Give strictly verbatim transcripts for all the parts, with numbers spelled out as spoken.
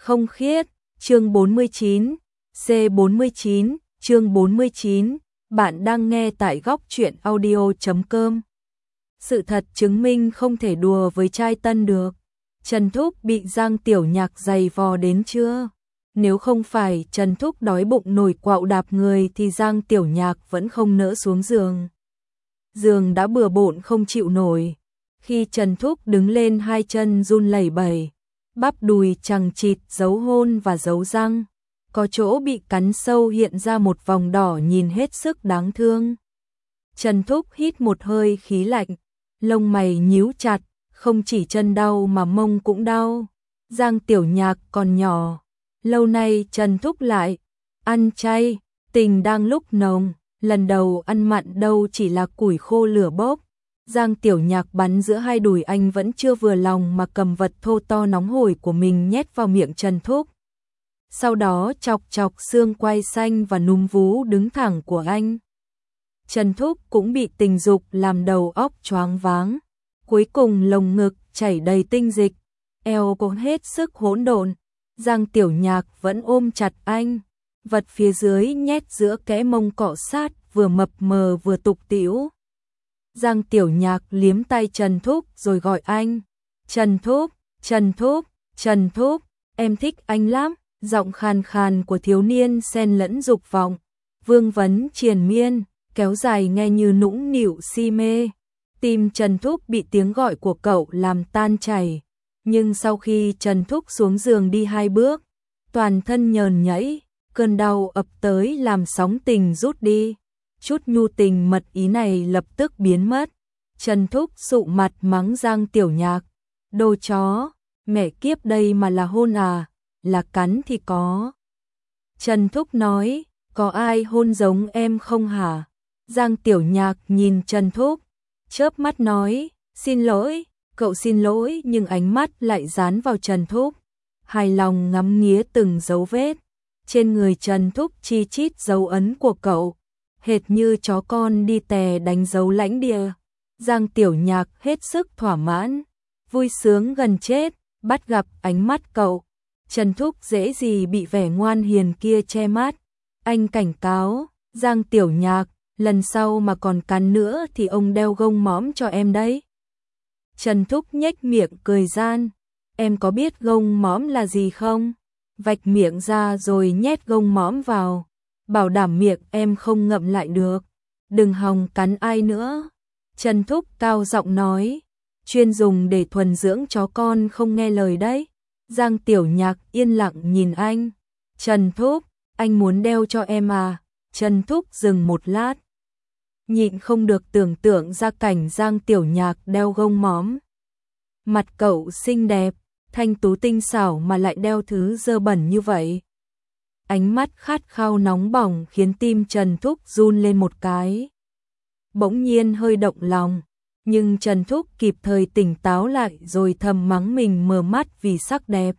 không khiết, chương bốn mươi chín, C bốn mươi chín, chương bốn mươi chín, bạn đang nghe tại góc truyện audio chấm com. Sự thật chứng minh không thể đùa với trai tân được. Trần Thúc bị Giang Tiểu Nhạc giày vò đến chưa? Nếu không phải Trần Thúc đói bụng nổi quạo đạp người thì Giang Tiểu Nhạc vẫn không nỡ xuống giường. Giường đã bừa bộn không chịu nổi. Khi Trần Thúc đứng lên hai chân run lẩy bẩy, bắp đùi chằng chịt dấu hôn và dấu răng. Có chỗ bị cắn sâu hiện ra một vòng đỏ nhìn hết sức đáng thương. Trần Thúc hít một hơi khí lạnh, lông mày nhíu chặt, không chỉ chân đau mà mông cũng đau. Giang Tiểu Nhạc còn nhỏ, lâu nay Trần Thúc lại ăn chay, tình đang lúc nồng, lần đầu ăn mặn đâu chỉ là củi khô lửa bốc. Giang Tiểu Nhạc bắn giữa hai đùi anh vẫn chưa vừa lòng mà cầm vật thô to nóng hổi của mình nhét vào miệng Trần Thúc. Sau đó chọc chọc xương quai xanh và núm vú đứng thẳng của anh. Trần Thúc cũng bị tình dục làm đầu óc choáng váng. Cuối cùng lồng ngực chảy đầy tinh dịch, eo có hết sức hỗn độn. Giang Tiểu Nhạc vẫn ôm chặt anh, vật phía dưới nhét giữa kẽ mông cọ sát, vừa mập mờ vừa tục tĩu. Giang Tiểu Nhạc liếm tay Trần Thúc rồi gọi anh. Trần Thúc, Trần Thúc, Trần Thúc, em thích anh lắm. Giọng khàn khàn của thiếu niên xen lẫn dục vọng, vương vấn triền miên, kéo dài nghe như nũng nịu si mê. Tim Trần Thúc bị tiếng gọi của cậu làm tan chảy, nhưng sau khi Trần Thúc xuống giường đi hai bước, toàn thân nhờn nhẫy, cơn đau ập tới làm sóng tình rút đi. Chút nhu tình mật ý này lập tức biến mất. Trần Thúc sụ mặt mắng Giang Tiểu Nhạc. Đồ chó, mẹ kiếp đây mà là hôn à, là cắn thì có. Trần Thúc nói, có ai hôn giống em không hả? Giang Tiểu Nhạc nhìn Trần Thúc, chớp mắt nói, xin lỗi, cậu xin lỗi, nhưng ánh mắt lại dán vào Trần Thúc. Hài lòng ngắm nghía từng dấu vết. Trên người Trần Thúc chi chít dấu ấn của cậu, hệt như chó con đi tè đánh dấu lãnh địa. Giang Tiểu Nhạc hết sức thỏa mãn, vui sướng gần chết, bắt gặp ánh mắt cậu. Trần Thúc dễ gì bị vẻ ngoan hiền kia che mắt. Anh cảnh cáo, Giang Tiểu Nhạc, lần sau mà còn cắn nữa thì ông đeo gông mõm cho em đấy. Trần Thúc nhếch miệng cười gian, em có biết gông mõm là gì không? Vạch miệng ra rồi nhét gông mõm vào, bảo đảm miệng em không ngậm lại được, đừng hòng cắn ai nữa. Trần Thúc cao giọng nói, chuyên dùng để thuần dưỡng chó con không nghe lời đấy. Giang Tiểu Nhạc yên lặng nhìn anh. Trần Thúc, anh muốn đeo cho em à? Trần Thúc dừng một lát, nhịn không được tưởng tượng ra cảnh Giang Tiểu Nhạc đeo gông mõm. Mặt cậu xinh đẹp, thanh tú tinh xảo mà lại đeo thứ dơ bẩn như vậy. Ánh mắt khát khao nóng bỏng khiến tim Trần Thúc run lên một cái. Bỗng nhiên hơi động lòng, nhưng Trần Thúc kịp thời tỉnh táo lại rồi thầm mắng mình mờ mắt vì sắc đẹp.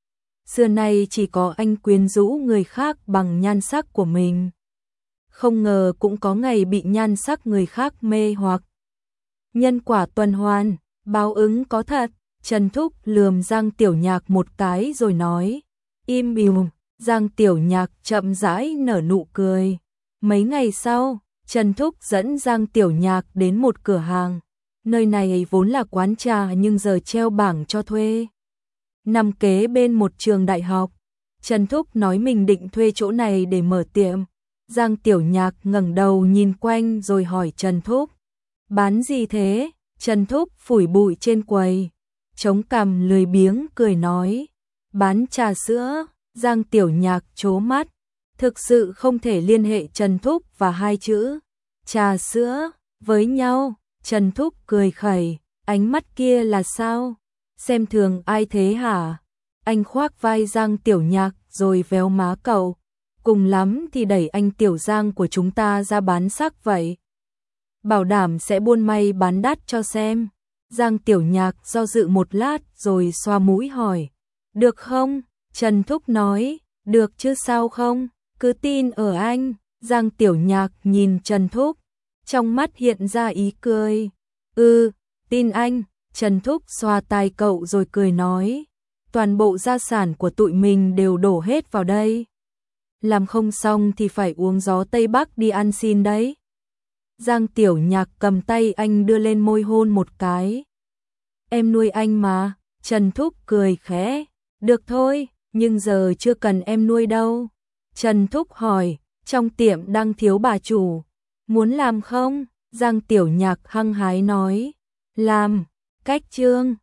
Xưa nay chỉ có anh quyến rũ người khác bằng nhan sắc của mình. Không ngờ cũng có ngày bị nhan sắc người khác mê hoặc. Nhân quả tuần hoàn, báo ứng có thật. Trần Thúc lườm Giang Tiểu Nhạc một cái rồi nói, im bìm. Giang Tiểu Nhạc chậm rãi nở nụ cười. Mấy ngày sau, Trần Thúc dẫn Giang Tiểu Nhạc đến một cửa hàng. Nơi này vốn là quán trà nhưng giờ treo bảng cho thuê. Nằm kế bên một trường đại học. Trần Thúc nói mình định thuê chỗ này để mở tiệm. Giang Tiểu Nhạc ngẩng đầu nhìn quanh rồi hỏi Trần Thúc, bán gì thế? Trần Thúc phủi bụi trên quầy, chống cằm lười biếng cười nói, bán trà sữa. Giang Tiểu Nhạc trố mắt, thực sự không thể liên hệ Trần Thúc và hai chữ trà sữa với nhau. Trần Thúc cười khẩy, ánh mắt kia là sao? Xem thường ai thế hả? Anh khoác vai Giang Tiểu Nhạc rồi véo má cậu, cùng lắm thì đẩy anh Tiểu Giang của chúng ta ra bán sắc vậy. Bảo đảm sẽ buôn may bán đắt cho xem. Giang Tiểu Nhạc do dự một lát rồi xoa mũi hỏi, được không? Trần Thúc nói, được chứ sao không, cứ tin ở anh. Giang Tiểu Nhạc nhìn Trần Thúc, trong mắt hiện ra ý cười. Ừ, tin anh. Trần Thúc xoa tai cậu rồi cười nói, toàn bộ gia sản của tụi mình đều đổ hết vào đây. Làm không xong thì phải uống gió Tây Bắc đi ăn xin đấy. Giang Tiểu Nhạc cầm tay anh đưa lên môi hôn một cái. Em nuôi anh mà, Trần Thúc cười khẽ. Được thôi, nhưng giờ chưa cần em nuôi đâu. Trần Thúc hỏi, trong tiệm đang thiếu bà chủ. Muốn làm không? Giang Tiểu Nhạc hăng hái nói. Làm, cách chương.